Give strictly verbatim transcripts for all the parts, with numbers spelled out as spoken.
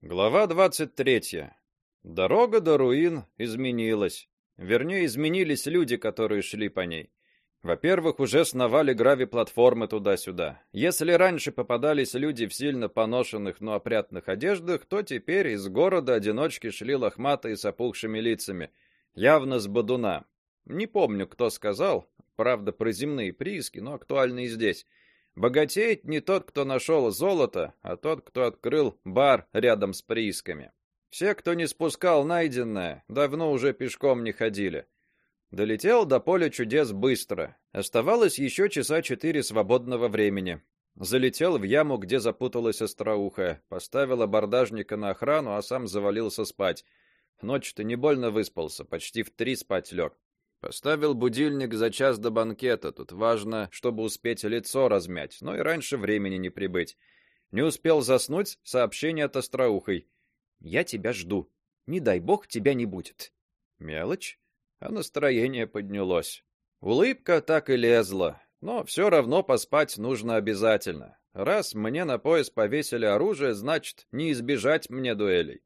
Глава двадцать третья. Дорога до руин изменилась. Вернее, изменились люди, которые шли по ней. Во-первых, уже сновали грави-платформы туда-сюда. Если раньше попадались люди в сильно поношенных, но опрятных одеждах, то теперь из города одиночки шли лохматые с опухшими лицами, явно с бодуна. Не помню, кто сказал, правда, про земные прииски, но актуальны и здесь. Богатеет не тот, кто нашел золото, а тот, кто открыл бар рядом с приисками. Все, кто не спускал найденное, давно уже пешком не ходили. Долетел до поля чудес быстро. Оставалось еще часа четыре свободного времени. Залетел в яму, где запуталась остроухая, поставил абордажника на охрану, а сам завалился спать. Ночью-то не больно выспался, почти в три спать лег. Поставил будильник за час до банкета. Тут важно, чтобы успеть лицо размять, но и раньше времени не прибыть. Не успел заснуть, сообщение от остроухой. Я тебя жду. Не дай бог, тебя не будет. Мелочь, а настроение поднялось. Улыбка так и лезла, но все равно поспать нужно обязательно. Раз мне на пояс повесили оружие, значит, не избежать мне дуэлей.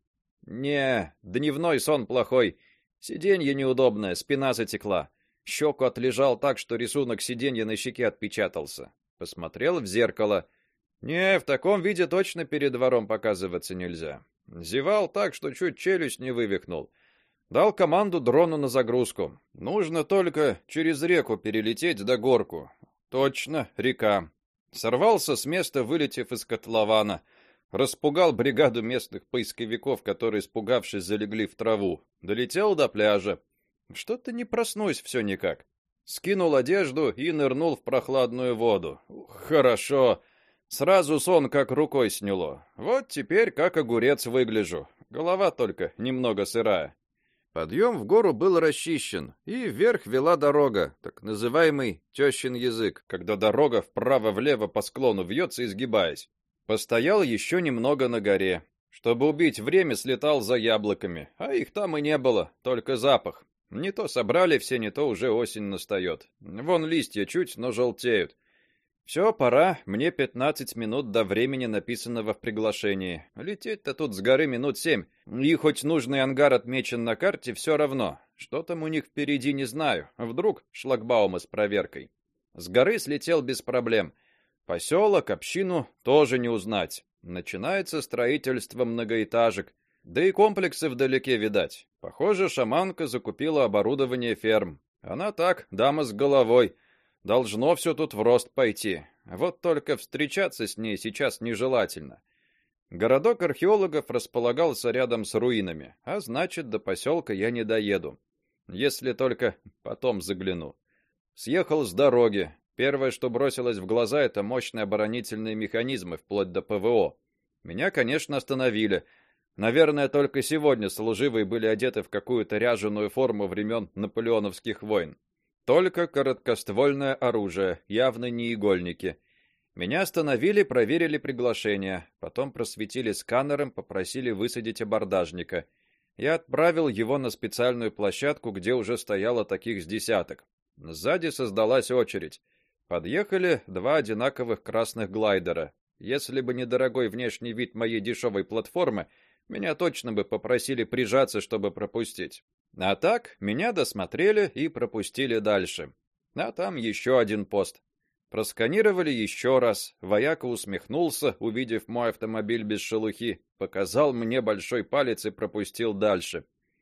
Не, дневной сон плохой. Сиденье неудобное, спина затекла. Щеку отлежал так, что рисунок сиденья на щеке отпечатался. Посмотрел в зеркало. Не, в таком виде точно перед двором показываться нельзя. Зевал так, что чуть челюсть не вывихнул. Дал команду дрону на загрузку. Нужно только через реку перелететь до горку. Точно, река. Сорвался с места, вылетев из котлована. Распугал бригаду местных поисковиков, которые, испугавшись, залегли в траву. Долетел до пляжа. Что-то не проснусь все никак. Скинул одежду и нырнул в прохладную воду. Ух, хорошо. Сразу сон как рукой сняло. Вот теперь как огурец выгляжу. Голова только немного сырая. Подъем в гору был расчищен, и вверх вела дорога, так называемый тещин язык, когда дорога вправо-влево по склону вьется, изгибаясь. Постоял еще немного на горе. Чтобы убить время, слетал за яблоками, а их там и не было, только запах. Не то собрали все, не то уже осень настает. Вон листья чуть, но желтеют. Все, пора, мне пятнадцать минут до времени, написанного в приглашении. Лететь-то тут с горы минут семь. И хоть нужный ангар отмечен на карте, все равно. Что там у них впереди, не знаю. Вдруг шлагбаумы с проверкой. С горы слетел без проблем. Поселок, общину тоже не узнать. Начинается строительство многоэтажек. Да и комплексы вдалеке видать. Похоже, шаманка закупила оборудование ферм. Она так, дама с головой. Должно все тут в рост пойти. Вот только встречаться с ней сейчас нежелательно. Городок археологов располагался рядом с руинами, а значит, до поселка я не доеду. Если только потом загляну. Съехал с дороги. Первое, что бросилось в глаза, это мощные оборонительные механизмы, вплоть до ПВО. Меня, конечно, остановили. Наверное, только сегодня служивые были одеты в какую-то ряженую форму времен наполеоновских войн. Только короткоствольное оружие, явно не игольники. Меня остановили, проверили приглашение, потом просветили сканером, попросили высадить абордажника. Я отправил его на специальную площадку, где уже стояло таких с десяток. Сзади создалась очередь. Подъехали два одинаковых красных глайдера. Если бы не дорогой внешний вид моей дешевой платформы, меня точно бы попросили прижаться, чтобы пропустить. А так, меня досмотрели и пропустили дальше. А там еще один пост. Просканировали еще раз. Вояка усмехнулся, увидев мой автомобиль без шелухи, показал мне большой палец и пропустил дальше.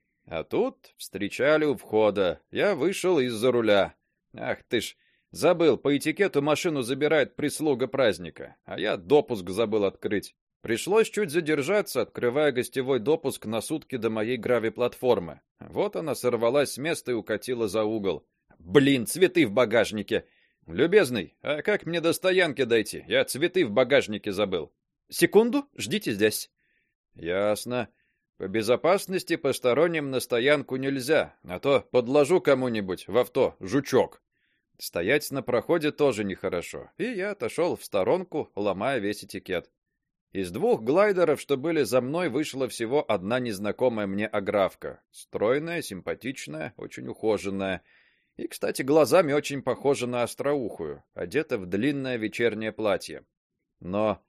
А тут встречали у входа. Я вышел из-за руля. Ах ты ж, забыл, по этикету машину забирает прислуга праздника, а я допуск забыл открыть. Пришлось чуть задержаться, открывая гостевой допуск на сутки до моей грави-платформы. Вот она сорвалась с места и укатила за угол. Блин, цветы в багажнике. Любезный, а как мне до стоянки дойти? Я цветы в багажнике забыл. Секунду, ждите здесь. Ясно. По безопасности посторонним на стоянку нельзя, а то подложу кому-нибудь в авто жучок. Стоять на проходе тоже нехорошо. И я отошел в сторонку, ломая весь этикет. Из двух глайдеров, что были за мной, вышла всего одна незнакомая мне аграфка. Стройная, симпатичная, очень ухоженная. И, кстати, глазами очень похожа на остроухую, одета в длинное вечернее платье. Но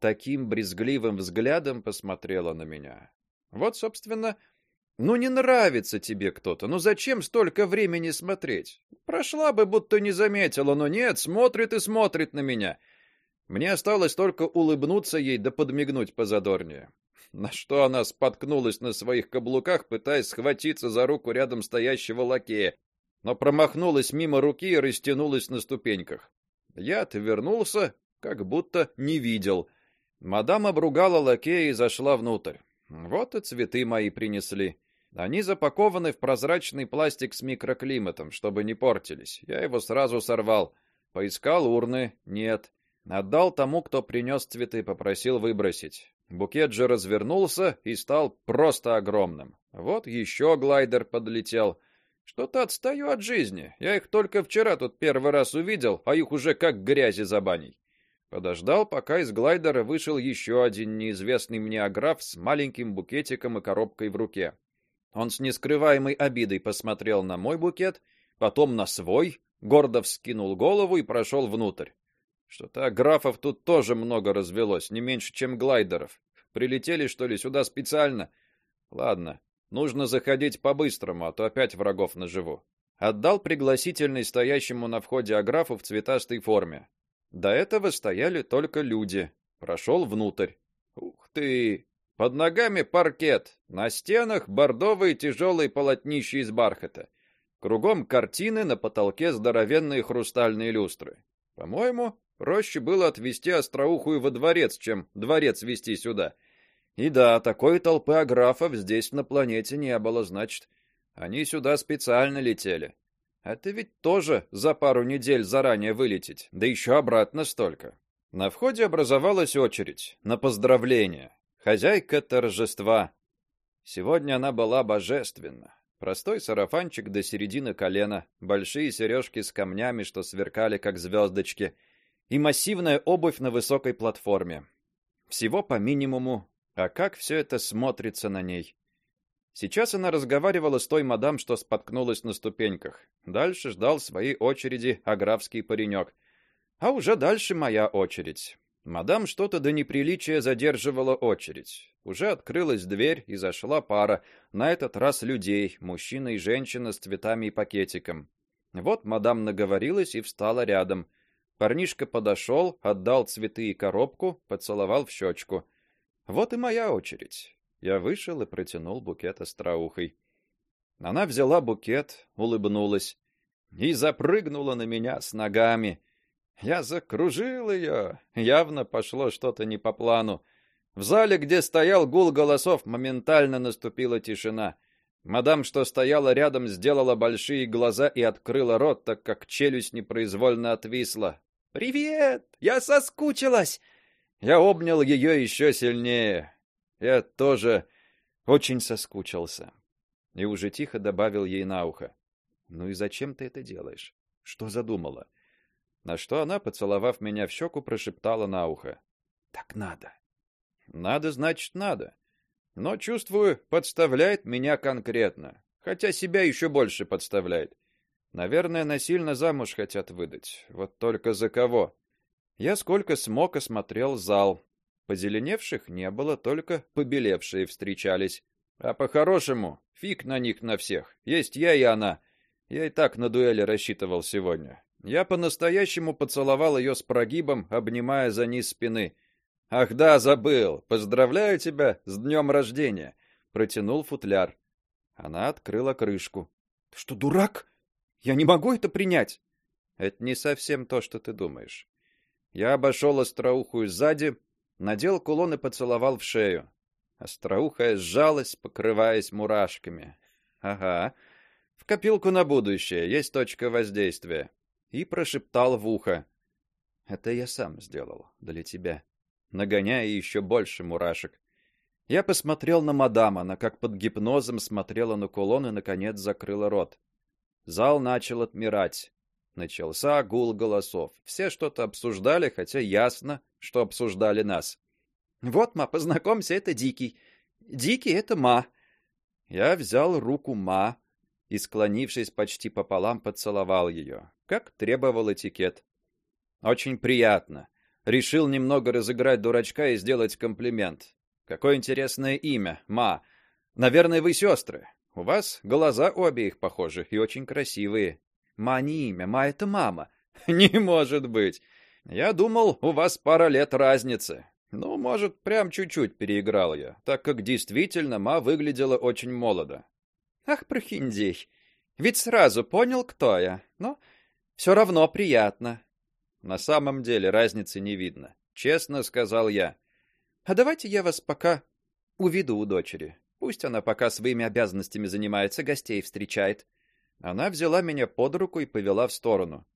таким брезгливым взглядом посмотрела на меня. Вот, собственно, ну не нравится тебе кто-то, ну зачем столько времени смотреть? Прошла бы, будто не заметила, но нет, смотрит и смотрит на меня. Мне осталось только улыбнуться ей да подмигнуть позадорнее. На что она споткнулась на своих каблуках, пытаясь схватиться за руку рядом стоящего лакея, но промахнулась мимо руки и растянулась на ступеньках. Я отвернулся, как будто не видел. Мадам обругала лакея и зашла внутрь. Вот и цветы мои принесли. Они запакованы в прозрачный пластик с микроклиматом, чтобы не портились. Я его сразу сорвал. Поискал урны, нет. Отдал тому, кто принес цветы, попросил выбросить. Букет же развернулся и стал просто огромным. Вот еще глайдер подлетел. Что-то отстаю от жизни. Я их только вчера тут первый раз увидел, а их уже как грязи за баней. Подождал, пока из глайдера вышел еще один неизвестный мне аграф с маленьким букетиком и коробкой в руке. Он с нескрываемой обидой посмотрел на мой букет, потом на свой, гордо вскинул голову и прошел внутрь. Что-то аграфов тут тоже много развелось, не меньше, чем глайдеров. Прилетели, что ли, сюда специально? Ладно, нужно заходить по-быстрому, а то опять врагов наживу. Отдал пригласительный стоящему на входе аграфу в цветастой форме. До этого стояли только люди. Прошел внутрь. Ух ты! Под ногами паркет, на стенах бордовые тяжелые полотнища из бархата. Кругом картины, на потолке здоровенные хрустальные люстры. По-моему, проще было отвезти остроухую во дворец, чем дворец везти сюда. И да, такой толпы аграфов здесь на планете не было, значит, они сюда специально летели. Это ведь тоже за пару недель заранее вылететь, да еще обратно столько. На входе образовалась очередь на поздравления. Хозяйка торжества. Сегодня она была божественна. Простой сарафанчик до середины колена, большие сережки с камнями, что сверкали как звездочки, и массивная обувь на высокой платформе. Всего по минимуму, а как все это смотрится на ней. Сейчас она разговаривала с той мадам, что споткнулась на ступеньках. Дальше ждал своей очереди аграфский паренек. А уже дальше моя очередь. Мадам что-то до неприличия задерживала очередь. Уже открылась дверь, и зашла пара, на этот раз людей, мужчина и женщина с цветами и пакетиком. Вот мадам наговорилась и встала рядом. Парнишка подошел, отдал цветы и коробку, поцеловал в щечку. Вот и моя очередь. Я вышел и протянул букет остроухой. Она взяла букет, улыбнулась и запрыгнула на меня с ногами. Я закружил ее. Явно пошло что-то не по плану. В зале, где стоял гул голосов, моментально наступила тишина. Мадам, что стояла рядом, сделала большие глаза и открыла рот, так как челюсть непроизвольно отвисла. «Привет! Я соскучилась!» Я обнял ее еще сильнее. Я тоже очень соскучился. И уже тихо добавил ей на ухо: «Ну и зачем ты это делаешь? Что задумала?» На что она, поцеловав меня в щеку, прошептала на ухо: «Так надо». Надо, значит, надо. Но, чувствую, подставляет меня конкретно. Хотя себя еще больше подставляет. Наверное, насильно замуж хотят выдать. Вот только за кого? Я сколько смог осмотрел зал. Позеленевших не было, только побелевшие встречались. А по-хорошему, фиг на них на всех. Есть я и она. Я и так на дуэли рассчитывал сегодня. Я по-настоящему поцеловал ее с прогибом, обнимая за низ спины. «Ах да, забыл! Поздравляю тебя с днем рождения!» Протянул футляр. Она открыла крышку. «Ты что, дурак? Я не могу это принять!» «Это не совсем то, что ты думаешь». Я обошел остроухую сзади, надел кулон и поцеловал в шею. Остроухая сжалась, покрываясь мурашками. «Ага, в копилку на будущее, есть точка воздействия». И прошептал в ухо: «Это я сам сделал для тебя», нагоняя еще больше мурашек. Я посмотрел на мадам, она как под гипнозом смотрела на кулон и наконец закрыла рот. Зал начал отмирать. Начался гул голосов. Все что-то обсуждали, хотя ясно, что обсуждали нас. «Вот, ма, познакомься, это Дикий. Дикий — это ма». Я взял руку ма и, склонившись почти пополам, поцеловал ее, как требовал этикет. «Очень приятно. Решил немного разыграть дурачка и сделать комплимент. Какое интересное имя, Ма. Наверное, вы сестры. У вас глаза у обеих похожи и очень красивые. Ма не имя, Ма это мама. Не может быть. Я думал, у вас пара лет разницы. Ну, может, прям чуть-чуть переиграл я, так как действительно Ма выглядела очень молодо. Ах, прохиндей. Ведь сразу понял, кто я. Но все равно приятно. На самом деле разницы не видно, честно сказал я. А давайте я вас пока уведу у дочери. Пусть она пока своими обязанностями занимается, гостей встречает. Она взяла меня под руку и повела в сторону.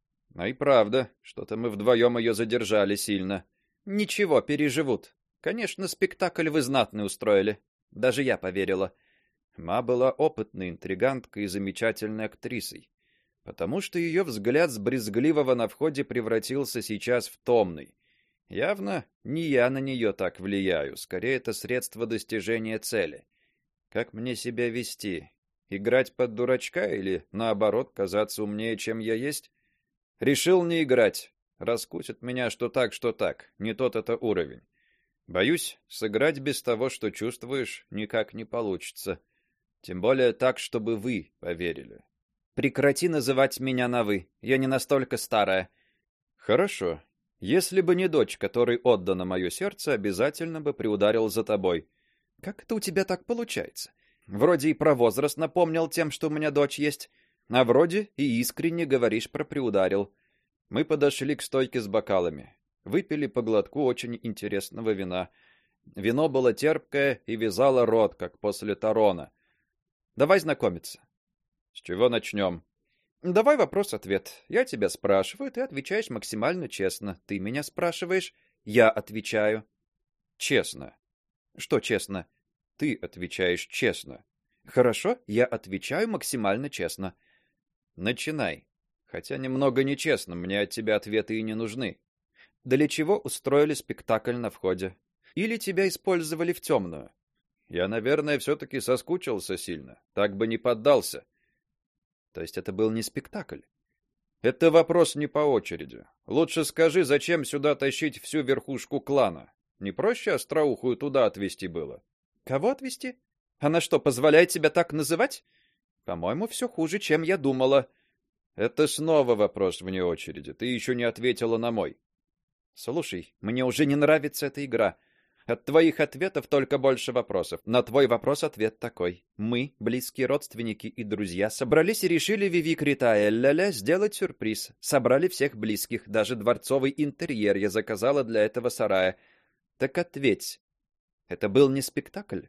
А и правда, что-то мы вдвоем ее задержали сильно. Ничего, переживут. Конечно, спектакль вы знатный устроили. Даже я поверила. Ма была опытной интриганткой и замечательной актрисой, потому что ее взгляд с брезгливого на входе превратился сейчас в томный. Явно не я на нее так влияю, скорее это средство достижения цели. Как мне себя вести? Играть под дурачка или наоборот казаться умнее, чем я есть? Решил не играть. Раскусит меня что так, что так. Не тот это уровень. Боюсь, сыграть без того, что чувствуешь, никак не получится. Тем более так, чтобы вы поверили. Прекрати называть меня на вы. Я не настолько старая. Хорошо. Если бы не дочь, которой отдано мое сердце, обязательно бы приударил за тобой. Как это у тебя так получается? Вроде и про возраст напомнил тем, что у меня дочь есть, а вроде и искренне говоришь про приударил. Мы подошли к стойке с бокалами. Выпили по глотку очень интересного вина. Вино было терпкое и вязало рот, как после тарона. Давай знакомиться. С чего начнем? Давай вопрос-ответ. Я тебя спрашиваю, ты отвечаешь максимально честно. Ты меня спрашиваешь, я отвечаю. Честно. Что честно? Ты отвечаешь честно. Хорошо, я отвечаю максимально честно. Начинай. Хотя немного нечестно, мне от тебя ответы и не нужны. Для чего устроили спектакль на входе? Или тебя использовали в темную? Я, наверное, все таки соскучился сильно. Так бы не поддался. То есть это был не спектакль? Это вопрос не по очереди. Лучше скажи, зачем сюда тащить всю верхушку клана? Не проще остроухую туда отвезти было? Кого отвезти? Она что, позволяет себя так называть? По-моему, все хуже, чем я думала. Это снова вопрос вне очереди. Ты еще не ответила на мой. Слушай, мне уже не нравится эта игра. От твоих ответов только больше вопросов. На твой вопрос ответ такой: мы, близкие родственники и друзья, собрались и решили Виви Критая ля-ля сделать сюрприз. Собрали всех близких, даже дворцовый интерьер я заказала для этого сарая. Так ответь, это был не спектакль?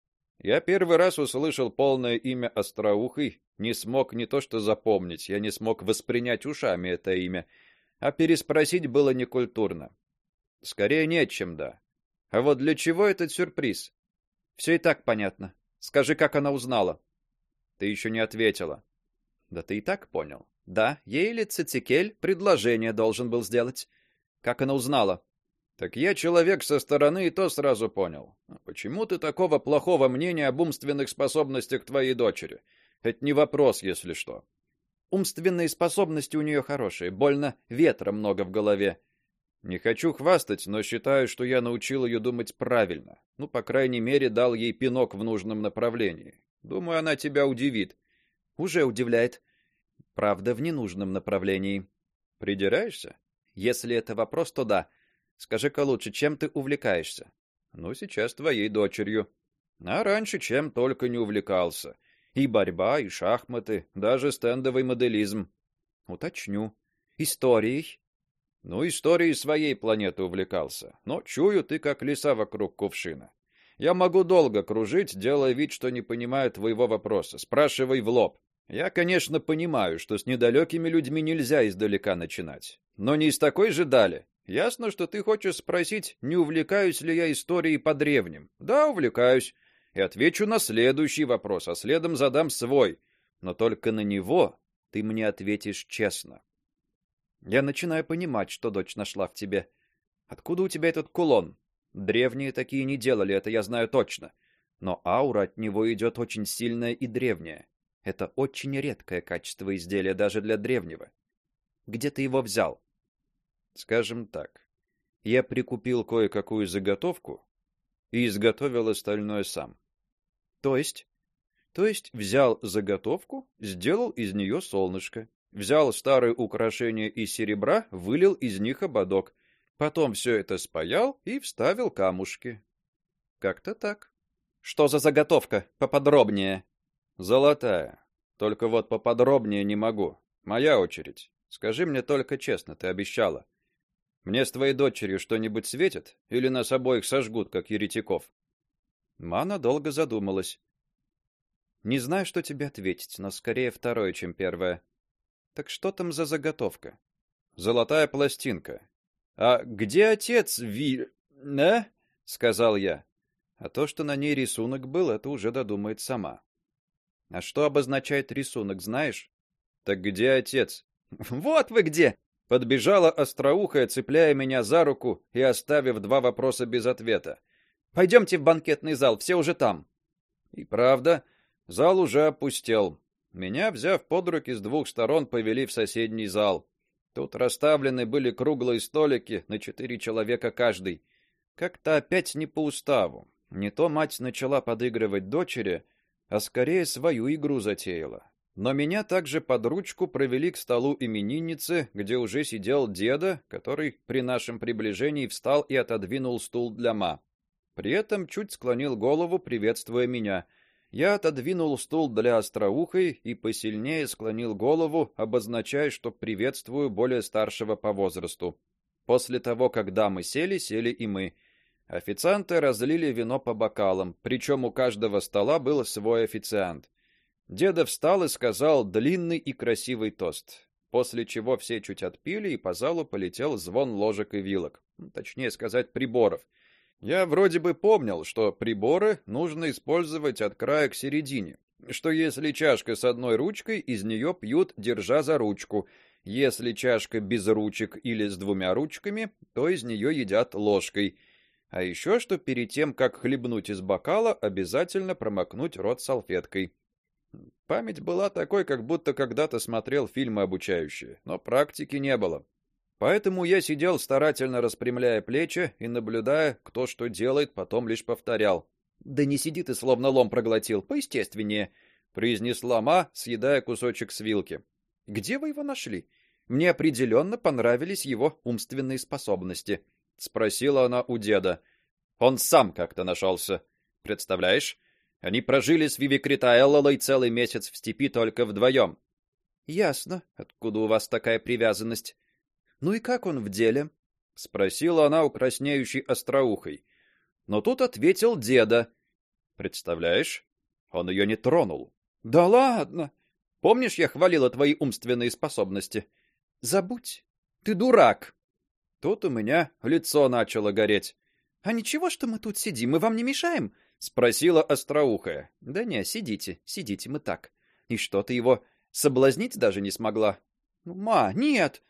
Я первый раз услышал полное имя Остроухой, не смог не то что запомнить, я не смог воспринять ушами это имя, а переспросить было некультурно. Скорее нет, чем да. А вот для чего этот сюрприз? Все и так понятно. Скажи, как она узнала? Ты еще не ответила. Да ты и так понял. Да, ей или Цицикель предложение должен был сделать. Как она узнала? Так я человек со стороны и то сразу понял. А почему ты такого плохого мнения об умственных способностях твоей дочери? Это не вопрос, если что. Умственные способности у нее хорошие, больно ветра много в голове. Не хочу хвастать, но считаю, что я научил ее думать правильно. Ну, по крайней мере, дал ей пинок в нужном направлении. Думаю, она тебя удивит. Уже удивляет. Правда, в ненужном направлении. Придираешься? Если это вопрос, то да. Скажи-ка лучше, чем ты увлекаешься? Ну, сейчас твоей дочерью. А раньше чем только не увлекался. И борьба, и шахматы, даже стендовый моделизм. Уточню. Историей? Ну, историей своей планеты увлекался. Но чую, ты как лиса вокруг кувшина. Я могу долго кружить, делая вид, что не понимаю твоего вопроса. Спрашивай в лоб. Я, конечно, понимаю, что с недалекими людьми нельзя издалека начинать. Но не из такой же дали. Ясно, что ты хочешь спросить, не увлекаюсь ли я историей по древним. Да, увлекаюсь. И отвечу на следующий вопрос, а следом задам свой. Но только на него ты мне ответишь честно. Я начинаю понимать, что дочь нашла в тебе. Откуда у тебя этот кулон? Древние такие не делали, это я знаю точно. Но аура от него идет очень сильная и древняя. Это очень редкое качество изделия даже для древнего. Где ты его взял? Скажем так, Я прикупил кое-какую заготовку и изготовил остальное сам. То есть, то есть взял заготовку, сделал из нее солнышко, взял старые украшения из серебра, вылил из них ободок, потом все это спаял и вставил камушки. Как-то так. Что за заготовка? Поподробнее. Золотая. Только вот поподробнее не могу. Моя очередь. Скажи мне только честно, ты обещала. Мне с твоей дочерью что-нибудь светит или нас обоих сожгут, как еретиков? Мана долго задумалась. Не знаю, что тебе ответить, но скорее второе, чем первое. Так что там за заготовка? Золотая пластинка. А где отец Ви... Да? Сказал я. А то, что на ней рисунок был, это уже додумает сама. А что обозначает рисунок, знаешь? Так где отец? Вот вы где! Подбежала остроухая, цепляя меня за руку и оставив два вопроса без ответа. Пойдемте в банкетный зал, все уже там. И правда, зал уже опустел. Меня, взяв под руки с двух сторон, повели в соседний зал. Тут расставлены были круглые столики на четыре человека каждый. Как-то опять не по уставу. Не то мать начала подыгрывать дочери, а скорее свою игру затеяла. Но меня также под ручку провели к столу именинницы, где уже сидел деда, который при нашем приближении встал и отодвинул стул для ма. При этом чуть склонил голову, приветствуя меня. Я отодвинул стул для остроухой и посильнее склонил голову, обозначая, что приветствую более старшего по возрасту. После того, как дамы сели, сели и мы. Официанты разлили вино по бокалам, причем у каждого стола был свой официант. Деда встал и сказал длинный и красивый тост, после чего все чуть отпили, и по залу полетел звон ложек и вилок, точнее сказать, приборов. Я вроде бы помнил, что приборы нужно использовать от края к середине, что если чашка с одной ручкой, из нее пьют, держа за ручку, если чашка без ручек или с двумя ручками, то из нее едят ложкой. А еще, что перед тем, как хлебнуть из бокала, обязательно промокнуть рот салфеткой. Память была такой, как будто когда-то смотрел фильмы обучающие, но практики не было. Поэтому я сидел, старательно распрямляя плечи и наблюдая, кто что делает, потом лишь повторял. «Да не сиди ты, словно лом проглотил, поестественнее», — произнесла ма, съедая кусочек с вилки. «Где вы его нашли? Мне определенно понравились его умственные способности», — спросила она у деда. «Он сам как-то нашелся. Представляешь? Они прожили с Вивикритаэллой целый месяц в степи только вдвоем». «Ясно. Откуда у вас такая привязанность? Ну и как он в деле?» — спросила она у краснеющей остроухой. Но тут ответил деда. «Представляешь? Он ее не тронул». «Да ладно! Помнишь, я хвалила твои умственные способности?» «Забудь. Ты дурак». Тут у меня лицо начало гореть. «А ничего, что мы тут сидим, мы вам не мешаем?» — спросила остроухая. «Да не, сидите, сидите мы так. И что, ты его соблазнить даже не смогла?» «Ну, ма, нет.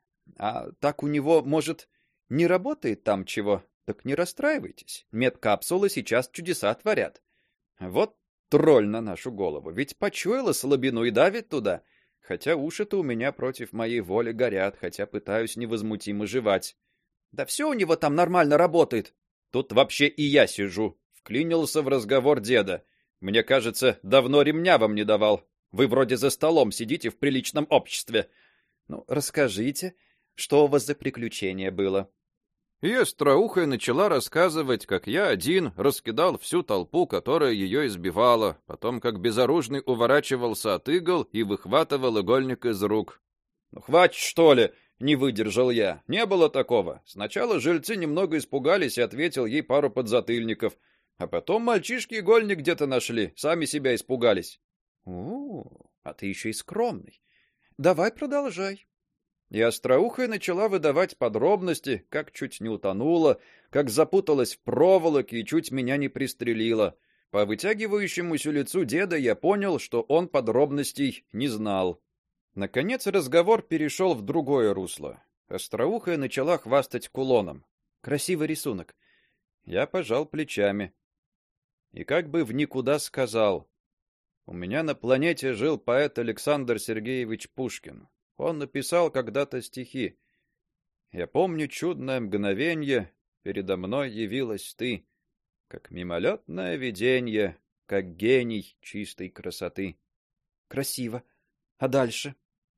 А так у него, может, не работает там чего? Так не расстраивайтесь. Медкапсулы сейчас чудеса творят. Вот тролль на нашу голову. Ведь почуяла слабину и давит туда. Хотя уши-то у меня против моей воли горят, хотя пытаюсь невозмутимо жевать. Да все у него там нормально работает. Тут вообще и я сижу. Вклинился в разговор деда. Мне кажется, давно ремня вам не давал. Вы вроде за столом сидите в приличном обществе. Ну, расскажите, что у вас за приключение было?» И остроухая начала рассказывать, как я один раскидал всю толпу, которая ее избивала, потом как безоружный уворачивался от игл и выхватывал игольник из рук. «Ну, хватит, что ли?» — не выдержал я. «Не было такого. Сначала жильцы немного испугались и ответил ей пару подзатыльников, а потом мальчишки игольник где-то нашли, сами себя испугались». «О, а ты еще и скромный. Давай продолжай». И остроухая начала выдавать подробности, как чуть не утонула, как запуталась в проволоке и чуть меня не пристрелила. По вытягивающемуся лицу деда я понял, что он подробностей не знал. Наконец разговор перешел в другое русло. Остроухая начала хвастать кулоном. «Красивый рисунок». Я пожал плечами. И как бы в никуда сказал: «У меня на планете жил поэт Александр Сергеевич Пушкин. Он написал когда-то стихи. Я помню чудное мгновенье, передо мной явилась ты, как мимолетное виденье, как гений чистой красоты. Красиво. А дальше?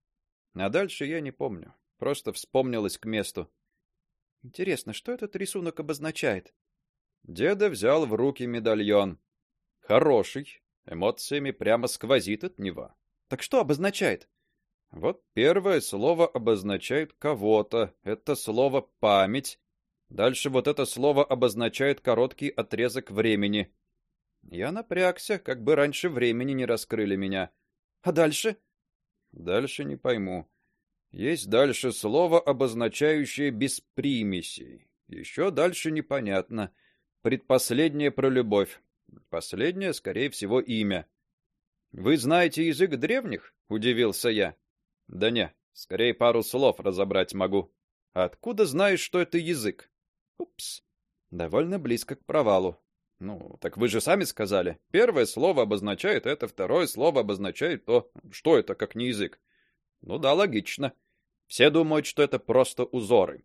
А дальше я не помню. Просто вспомнилось к месту. Интересно, что этот рисунок обозначает? Деда взял в руки медальон. Хороший, эмоциями прямо сквозит от него. Так что обозначает? Вот первое слово обозначает кого-то. Это слово память. Дальше вот это слово обозначает короткий отрезок времени. Я напрягся, как бы раньше времени не раскрыли меня. А дальше? Дальше не пойму. Есть дальше слово, обозначающее без примесей. Еще дальше непонятно. Предпоследнее про любовь. Последнее, скорее всего, имя. Вы знаете язык древних? Удивился я. Да не, скорее пару слов разобрать могу. Откуда знаешь, что это язык? Упс. Довольно близко к провалу. Ну, так вы же сами сказали. Первое слово обозначает это, второе слово обозначает то. Что это, как не язык? Ну да, логично. Все думают, что это просто узоры.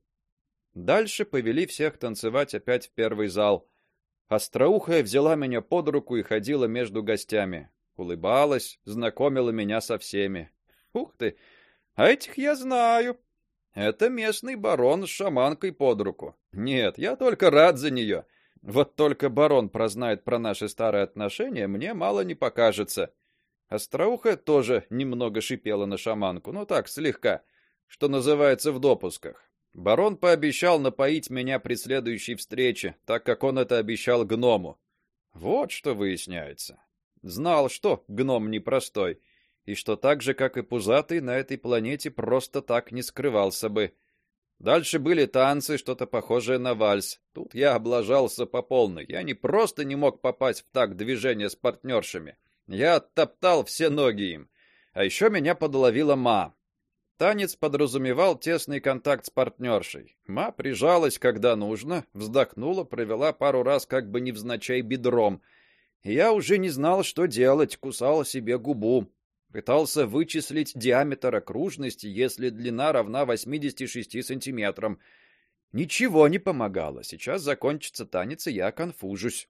Дальше повели всех танцевать опять в первый зал. Остроухая взяла меня под руку и ходила между гостями. Улыбалась, знакомила меня со всеми. Ух ты, а этих я знаю. Это местный барон с шаманкой под руку. Нет, я только рад за нее. Вот только барон прознает про наши старые отношения, мне мало не покажется. Остроухая тоже немного шипела на шаманку, но так, слегка, что называется, в допусках. Барон пообещал напоить меня при следующей встрече, так как он это обещал гному. Вот что выясняется. Знал, что гном непростой, и что так же, как и пузатый, на этой планете просто так не скрывался бы. Дальше были танцы, что-то похожее на вальс. Тут я облажался по полной. Я не просто не мог попасть в такт движения с партнершами. Я оттоптал все ноги им. А еще меня подловила Ма. Танец подразумевал тесный контакт с партнершей. Ма прижалась, когда нужно, вздохнула, провела пару раз как бы невзначай бедром. И я уже не знал, что делать, кусал себе губу. Пытался вычислить диаметр окружности, если длина равна восьмидесяти шести сантиметрам. Ничего не помогало. Сейчас закончится танец, и я конфужусь.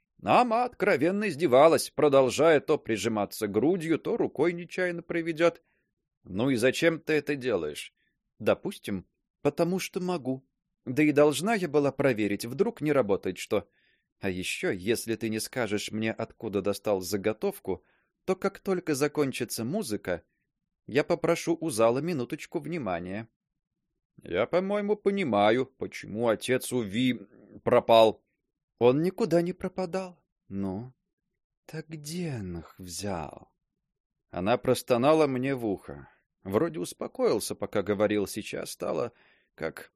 Ама откровенно издевалась, продолжая то прижиматься грудью, то рукой нечаянно проведет. Ну и зачем ты это делаешь? Допустим, потому что могу. Да и должна я была проверить, вдруг не работает что. А еще, если ты не скажешь мне, откуда достал заготовку, то как только закончится музыка, я попрошу у зала минуточку внимания. Я, по-моему, понимаю, почему отец у Ви пропал. Он никуда не пропадал. Ну, так где он их взял? Она простонала мне в ухо. Вроде успокоился, пока говорил, сейчас стало как...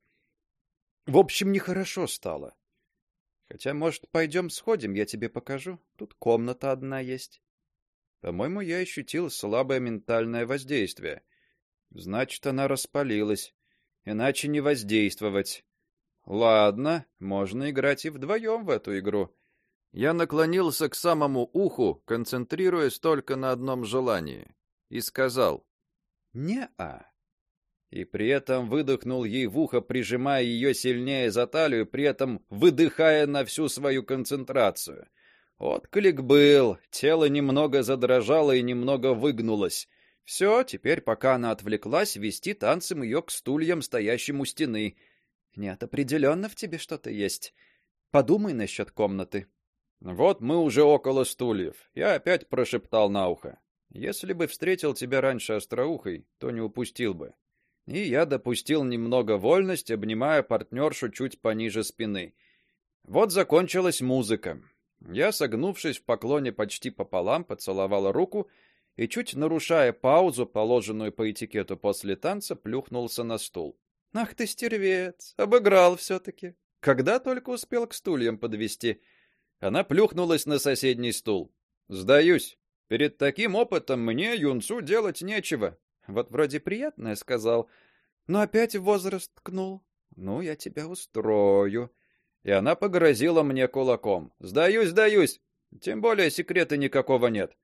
В общем, нехорошо стало. Хотя, может, пойдем сходим, я тебе покажу. Тут комната одна есть. По-моему, я ощутил слабое ментальное воздействие. Значит, она распалилась. Иначе не воздействовать. Ладно, можно играть и вдвоем в эту игру. Я наклонился к самому уху, концентрируясь только на одном желании, и сказал: «Не-а». И при этом выдохнул ей в ухо, прижимая ее сильнее за талию, при этом выдыхая на всю свою концентрацию. Отклик был, тело немного задрожало и немного выгнулось. Все, теперь, пока она отвлеклась, вести танцем ее к стульям, стоящим у стены. Нет, определенно в тебе что-то есть. Подумай насчет комнаты. Вот мы уже около стульев. Я опять прошептал на ухо: если бы встретил тебя раньше остроухой, то не упустил бы. И я допустил немного вольность, обнимая партнершу чуть пониже спины. Вот закончилась музыка. Я, согнувшись в поклоне почти пополам, поцеловал руку и, чуть нарушая паузу, положенную по этикету после танца, плюхнулся на стул. Ах ты стервец, обыграл все-таки. Когда только успел к стульям подвести. Она плюхнулась на соседний стул. Сдаюсь. Перед таким опытом мне, юнцу, делать нечего. Вот вроде приятное сказал, но опять в возраст ткнул. Ну, я тебя устрою. И она погрозила мне кулаком. Сдаюсь, сдаюсь. Тем более секрета никакого нет.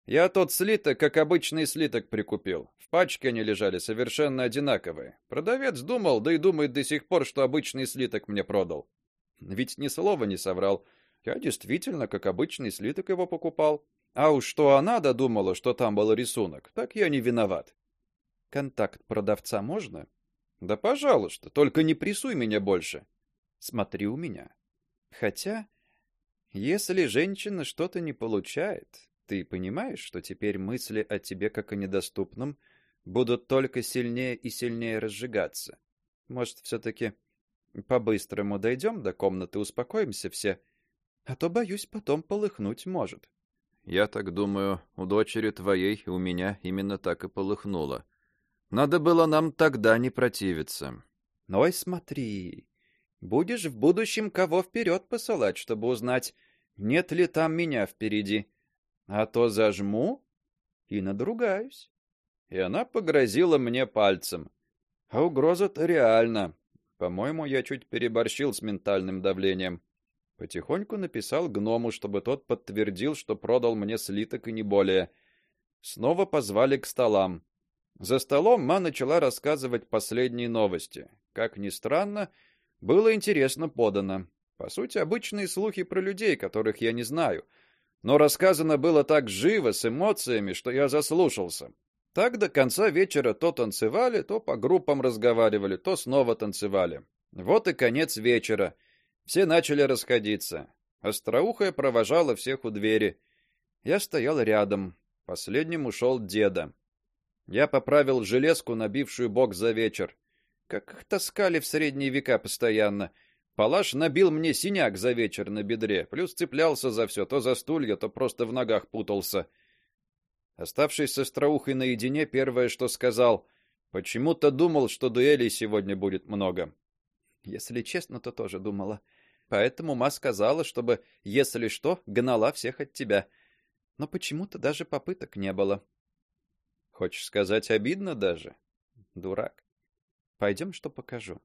Я тот слиток, как обычный слиток, прикупил. В пачке они лежали совершенно одинаковые. Продавец думал, да и думает до сих пор, что обычный слиток мне продал. Ведь ни слова не соврал. Я действительно, как обычный слиток, его покупал. А уж что она додумала, что там был рисунок, так я не виноват. Контакт продавца можно? Да, пожалуйста, только не прессуй меня больше. Смотри у меня. Хотя, если женщина что-то не получает, ты понимаешь, что теперь мысли о тебе как о недоступном будут только сильнее и сильнее разжигаться. Может, все-таки по-быстрому дойдем до комнаты, успокоимся все, а то, боюсь, потом полыхнуть может. Я так думаю, у дочери твоей и у меня именно так и полыхнуло. Надо было нам тогда не противиться. Ой, смотри, будешь в будущем кого вперед посылать, чтобы узнать, нет ли там меня впереди. А то зажму и надругаюсь. И она погрозила мне пальцем. А угроза-то реальна. По-моему, я чуть переборщил с ментальным давлением. Потихоньку написал гному, чтобы тот подтвердил, что продал мне слиток и не более. Снова позвали к столам. За столом Ма начала рассказывать последние новости. Как ни странно, было интересно подано. По сути, обычные слухи про людей, которых я не знаю. Но рассказано было так живо, с эмоциями, что я заслушался. Так до конца вечера то танцевали, то по группам разговаривали, то снова танцевали. Вот и конец вечера. Все начали расходиться. Остроухая провожала всех у двери. Я стоял рядом. Последним ушел деда. Я поправил железку, набившую бок за вечер. Как их таскали в средние века постоянно. Палаш набил мне синяк за вечер на бедре, плюс цеплялся за все, то за стулья, то просто в ногах путался. Оставшись со Остроухой наедине, первое, что сказал: почему-то думал, что дуэлей сегодня будет много. Если честно, то тоже думала. Поэтому Ма сказала, чтобы, если что, гнала всех от тебя. Но почему-то даже попыток не было. Хочешь сказать, обидно даже? Дурак. Пойдем, что покажу.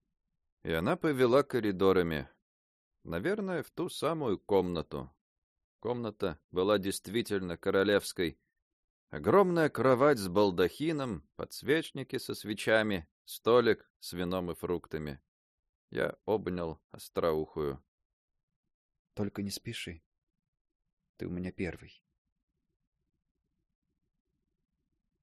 И она повела коридорами. Наверное, в ту самую комнату. Комната была действительно королевской. Огромная кровать с балдахином, подсвечники со свечами, столик с вином и фруктами. Я обнял Остроухую. Только не спеши. Ты у меня первый.